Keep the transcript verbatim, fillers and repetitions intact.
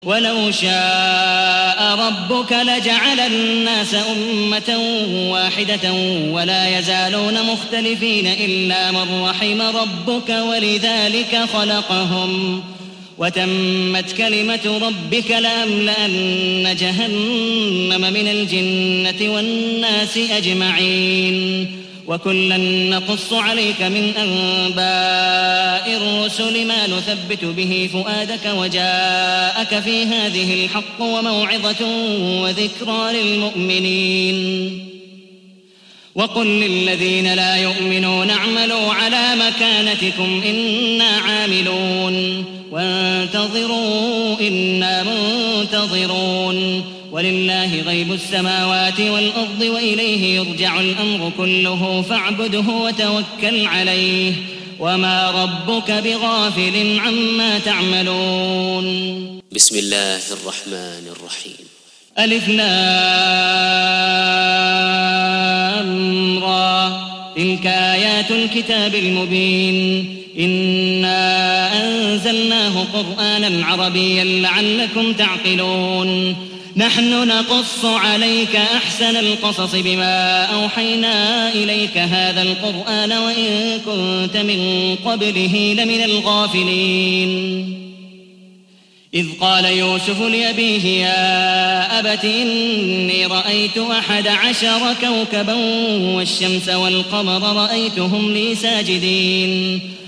ولو شاء ربك لجعل الناس أمة واحدة ولا يزالون مختلفين إلا من رحم ربك ولذلك خلقهم وتمت كلمة ربك لأملأن جهنم من الجنة والناس أجمعين وكلا نقص عليك من أنباء الرسل ما نثبت به فؤادك وجاءك في هذه الحق وموعظة وذكرى للمؤمنين وقل للذين لا يؤمنون اعملوا على مكانتكم إنا عاملون وانتظروا إنا منتظرون ولله غيب السماوات والأرض وإليه يرجع الأمر كله فاعبده وتوكل عليه وما ربك بغافل عما تعملون. بسم الله الرحمن الرحيم. ألف لام را تلك آيات الكتاب المبين إنا أنزلناه قرآنا عربيا لعلكم تعقلون. نحن نقص عليك أحسن القصص بما أوحينا إليك هذا القرآن وإن كنت من قبله لمن الغافلين. إذ قال يوسف لأبيه يا أبت إني رأيت أحد عشر كوكبا والشمس والقمر رأيتهم لي ساجدين